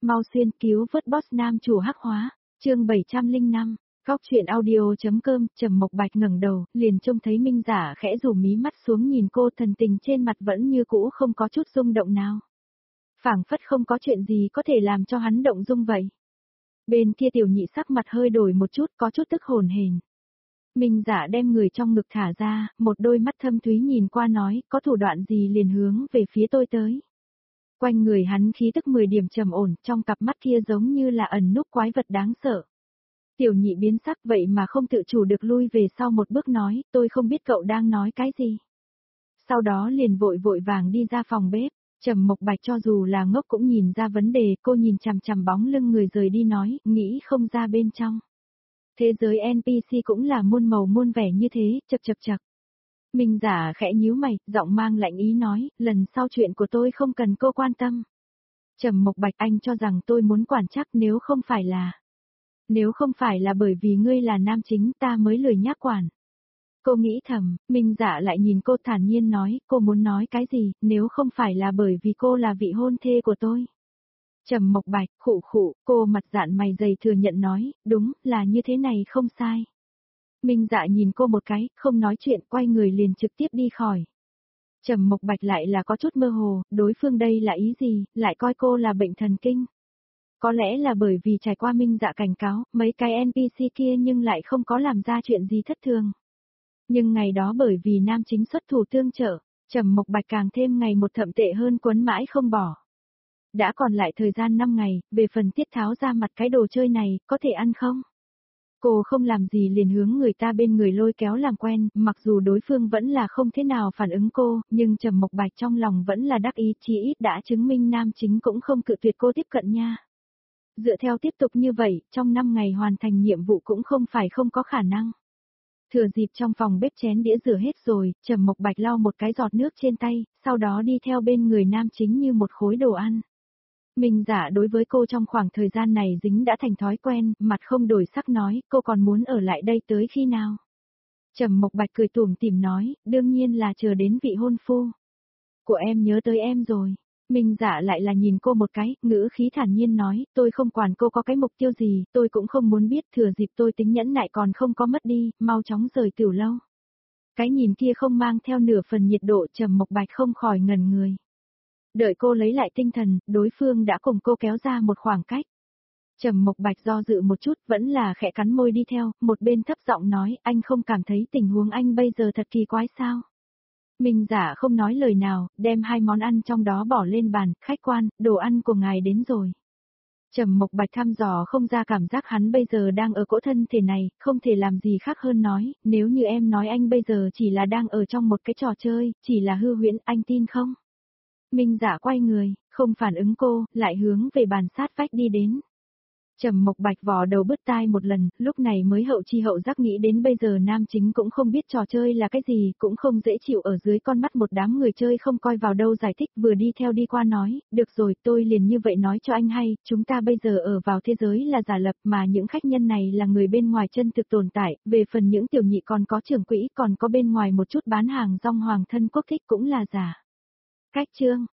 Mau xuyên cứu vớt boss nam chủ hắc hóa, chương 705, góc chuyện audio.com, Trầm Mộc Bạch ngẩng đầu, liền trông thấy Minh Giả khẽ rủ mí mắt xuống nhìn cô, thần tình trên mặt vẫn như cũ không có chút rung động nào. Phảng phất không có chuyện gì có thể làm cho hắn động dung vậy. Bên kia Tiểu Nhị sắc mặt hơi đổi một chút, có chút tức hồn hển. Minh Giả đem người trong ngực thả ra, một đôi mắt thâm thúy nhìn qua nói, có thủ đoạn gì liền hướng về phía tôi tới. Quanh người hắn khí tức 10 điểm trầm ổn, trong cặp mắt kia giống như là ẩn núp quái vật đáng sợ. Tiểu Nhị biến sắc vậy mà không tự chủ được lui về sau một bước nói, tôi không biết cậu đang nói cái gì. Sau đó liền vội vàng đi ra phòng bếp, Trầm Mộc Bạch cho dù là ngốc cũng nhìn ra vấn đề, cô nhìn chằm chằm bóng lưng người rời đi nói, nghĩ không ra bên trong. Thế giới NPC cũng là muôn màu muôn vẻ như thế, chập. Minh Giả khẽ nhíu mày, giọng mang lạnh ý nói, lần sau chuyện của tôi không cần cô quan tâm. Trầm Mộc Bạch, anh cho rằng tôi muốn quản chắc nếu không phải là bởi vì ngươi là nam chính ta mới lười nhác quản. Cô nghĩ thầm, Minh Giả lại nhìn cô thản nhiên nói, cô muốn nói cái gì, nếu không phải là bởi vì cô là vị hôn thê của tôi. Trầm Mộc Bạch, khụ, cô mặt dạn mày dày thừa nhận nói, đúng, là như thế này không sai. Minh Dạ nhìn cô một cái, không nói chuyện, quay người liền trực tiếp đi khỏi. Trầm Mộc Bạch lại là có chút mơ hồ, đối phương đây là ý gì, lại coi cô là bệnh thần kinh. Có lẽ là bởi vì trải qua Minh Dạ cảnh cáo, mấy cái NPC kia nhưng lại không có làm ra chuyện gì thất thường. Nhưng ngày đó bởi vì nam chính xuất thủ tương trợ, Trầm Mộc Bạch càng thêm ngày một thậm tệ hơn quấn mãi không bỏ. Đã còn lại thời gian 5 ngày, về phần tiết tháo ra mặt cái đồ chơi này, có thể ăn không? Cô không làm gì liền hướng người ta bên người lôi kéo làm quen, mặc dù đối phương vẫn là không thế nào phản ứng cô, nhưng Trầm Mộc Bạch trong lòng vẫn là đắc ý, chí ít đã chứng minh nam chính cũng không cự tuyệt cô tiếp cận nha. Dựa theo tiếp tục như vậy, trong 5 ngày hoàn thành nhiệm vụ cũng không phải không có khả năng. Thừa dịp trong phòng bếp chén đĩa rửa hết rồi, Trầm Mộc Bạch lau một cái giọt nước trên tay, sau đó đi theo bên người nam chính như một khối đồ ăn. Minh Giả đối với cô trong khoảng thời gian này dính đã thành thói quen, mặt không đổi sắc nói, cô còn muốn ở lại đây tới khi nào? Trầm Mộc Bạch cười tủm tỉm nói, đương nhiên là chờ đến vị hôn phu của em nhớ tới em rồi. Minh Giả lại là nhìn cô một cái, ngữ khí thản nhiên nói, tôi không quản cô có cái mục tiêu gì, tôi cũng không muốn biết, thừa dịp tôi tính nhẫn nại còn không có mất đi, mau chóng rời Tiểu Lâu. Cái nhìn kia không mang theo nửa phần nhiệt độ, Trầm Mộc Bạch không khỏi ngẩn người. Đợi cô lấy lại tinh thần, đối phương đã cùng cô kéo ra một khoảng cách. Trầm Mộc Bạch do dự một chút, vẫn là khẽ cắn môi đi theo, một bên thấp giọng nói, anh không cảm thấy tình huống anh bây giờ thật kỳ quái sao? Minh Giả không nói lời nào, đem 2 món ăn trong đó bỏ lên bàn, khách quan, đồ ăn của ngài đến rồi. Trầm Mộc Bạch thăm dò không ra cảm giác hắn bây giờ đang ở cỗ thân thể này, không thể làm gì khác hơn nói, nếu như em nói anh bây giờ chỉ là đang ở trong một cái trò chơi, chỉ là hư huyễn, anh tin không? Minh Giả quay người, không phản ứng cô, lại hướng về bàn sát vách đi đến. Trầm Mộc Bạch vò đầu bứt tai một lần, lúc này mới hậu chi hậu giác nghĩ đến bây giờ nam chính cũng không biết trò chơi là cái gì, cũng không dễ chịu ở dưới con mắt một đám người chơi không coi vào đâu giải thích, vừa đi theo đi qua nói, được rồi tôi liền như vậy nói cho anh hay, chúng ta bây giờ ở vào thế giới là giả lập mà những khách nhân này là người bên ngoài chân thực tồn tại, về phần những tiểu nhị còn có trưởng quỹ còn có bên ngoài một chút bán hàng rong hoàng thân quốc thích cũng là giả. Cách chương